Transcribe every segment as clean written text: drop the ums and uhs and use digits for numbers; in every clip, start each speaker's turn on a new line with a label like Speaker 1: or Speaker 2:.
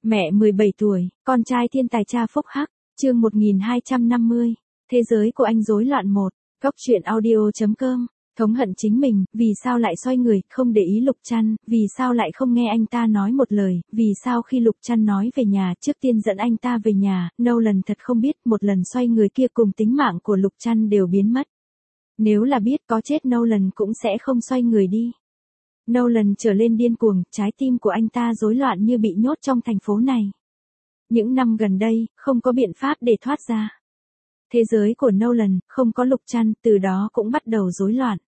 Speaker 1: Mẹ 17 tuổi, con trai thiên tài cha phúc hắc, chương 1250. Thế giới của anh rối loạn một. Góc truyện audio.com. Thống hận chính mình, vì sao lại xoay người, không để ý Lục Trăn, vì sao lại không nghe anh ta nói một lời, vì sao khi Lục Trăn nói về nhà, trước tiên dẫn anh ta về nhà, Nolan thật không biết, một lần xoay người kia cùng tính mạng của Lục Trăn đều biến mất. Nếu là biết có chết Nolan cũng sẽ không xoay người đi. Nolan trở lên điên cuồng, trái tim của anh ta rối loạn như bị nhốt trong thành phố này. Những năm gần đây, không có biện pháp để thoát ra. Thế giới của Nolan, không có Lục Trăn, từ đó cũng bắt đầu rối loạn.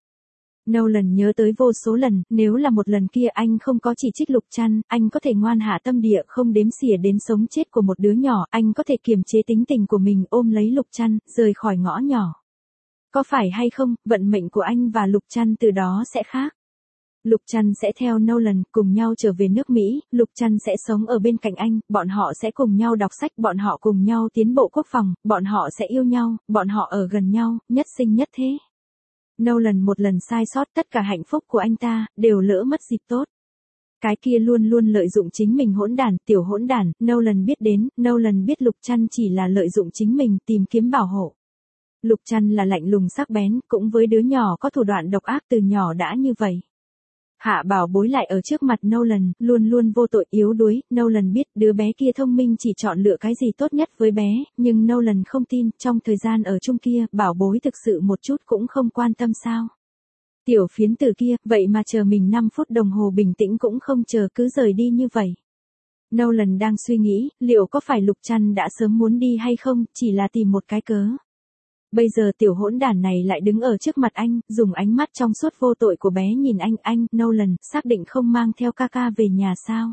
Speaker 1: Nolan nhớ tới vô số lần, nếu là một lần kia anh không có chỉ trích Lục Trăn, anh có thể ngoan hạ tâm địa không đếm xỉa đến sống chết của một đứa nhỏ, anh có thể kiềm chế tính tình của mình ôm lấy Lục Trăn, rời khỏi ngõ nhỏ. Có phải hay không, vận mệnh của anh và Lục Trăn từ đó sẽ khác. Lục Trăn sẽ theo Nolan cùng nhau trở về nước Mỹ, Lục Trăn sẽ sống ở bên cạnh anh, bọn họ sẽ cùng nhau đọc sách, bọn họ cùng nhau tiến bộ quốc phòng, bọn họ sẽ yêu nhau, bọn họ ở gần nhau, nhất sinh nhất thế. Nolan một lần sai sót, tất cả hạnh phúc của anh ta đều lỡ mất dịp tốt. Cái kia luôn luôn lợi dụng chính mình hỗn đản, tiểu hỗn đản, Nolan biết đến, Nolan biết Lục Trăn chỉ là lợi dụng chính mình tìm kiếm bảo hộ. Lục Trăn là lạnh lùng sắc bén, cũng với đứa nhỏ có thủ đoạn độc ác từ nhỏ đã như vậy. Hạ bảo bối lại ở trước mặt Nolan, luôn luôn vô tội yếu đuối, Nolan biết đứa bé kia thông minh chỉ chọn lựa cái gì tốt nhất với bé, nhưng Nolan không tin, trong thời gian ở chung kia, bảo bối thực sự một chút cũng không quan tâm sao. Tiểu phiến tử kia, vậy mà chờ mình 5 phút đồng hồ bình tĩnh cũng không chờ cứ rời đi như vậy. Nolan đang suy nghĩ, liệu có phải Lục Trăn đã sớm muốn đi hay không, chỉ là tìm một cái cớ. Bây giờ tiểu hỗn đản này lại đứng ở trước mặt anh, dùng ánh mắt trong suốt vô tội của bé nhìn anh, Nolan, xác định không mang theo ca về nhà sao?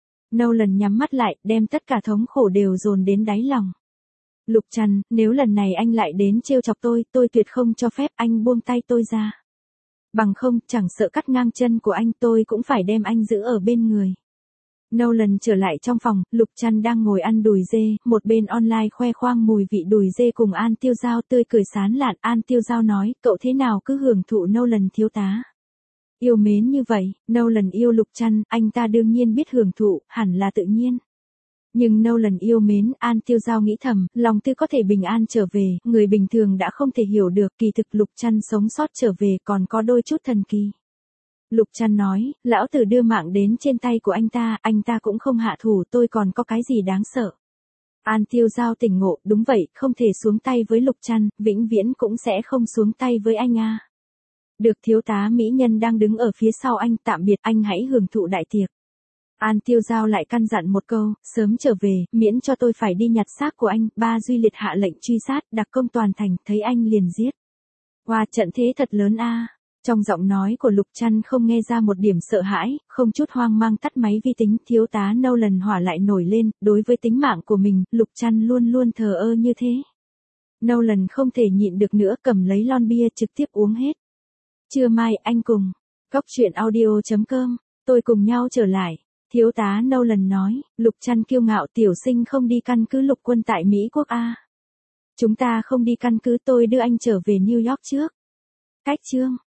Speaker 1: Nolan nhắm mắt lại, đem tất cả thống khổ đều dồn đến đáy lòng. Lục Trăn, nếu lần này anh lại đến trêu chọc tôi tuyệt không cho phép anh buông tay tôi ra. Bằng không, chẳng sợ cắt ngang chân của anh tôi cũng phải đem anh giữ ở bên người. Nolan trở lại trong phòng, Lục Trăn đang ngồi ăn đùi dê, một bên online khoe khoang mùi vị đùi dê cùng An Tiêu Giao tươi cười sán lạn. An Tiêu Giao nói, cậu thế nào cứ hưởng thụ Nolan thiếu tá. Yêu mến như vậy, Nolan yêu Lục Trăn, anh ta đương nhiên biết hưởng thụ, hẳn là tự nhiên. Nhưng Nolan yêu mến, An Tiêu Giao nghĩ thầm, lòng tư có thể bình an trở về, người bình thường đã không thể hiểu được, kỳ thực Lục Trăn sống sót trở về còn có đôi chút thần kỳ. Lục Trăn nói, lão tử đưa mạng đến trên tay của anh ta cũng không hạ thủ, tôi còn có cái gì đáng sợ. An Tiêu Giao tỉnh ngộ, đúng vậy, không thể xuống tay với Lục Trăn, vĩnh viễn cũng sẽ không xuống tay với anh a. Được, thiếu tá mỹ nhân đang đứng ở phía sau anh, tạm biệt, anh hãy hưởng thụ đại tiệc. An Tiêu Giao lại căn dặn một câu, sớm trở về, miễn cho tôi phải đi nhặt xác của anh. Ba Duy Liệt hạ lệnh truy sát, đặc công toàn thành, thấy anh liền giết. Wow, trận thế thật lớn a. Trong giọng nói của Lục Trăn không nghe ra một điểm sợ hãi, không chút hoang mang tắt máy vi tính, thiếu tá Nolan hỏa lại nổi lên, đối với tính mạng của mình, Lục Trăn luôn luôn thờ ơ như thế. Nolan không thể nhịn được nữa, cầm lấy lon bia trực tiếp uống hết. Trưa mai anh cùng, góc truyện audio.com, tôi cùng nhau trở lại. Thiếu tá Nolan nói, Lục Trăn kiêu ngạo, tiểu sinh không đi căn cứ lục quân tại Mỹ Quốc a. Chúng ta không đi căn cứ, tôi đưa anh trở về New York trước. Cách chương.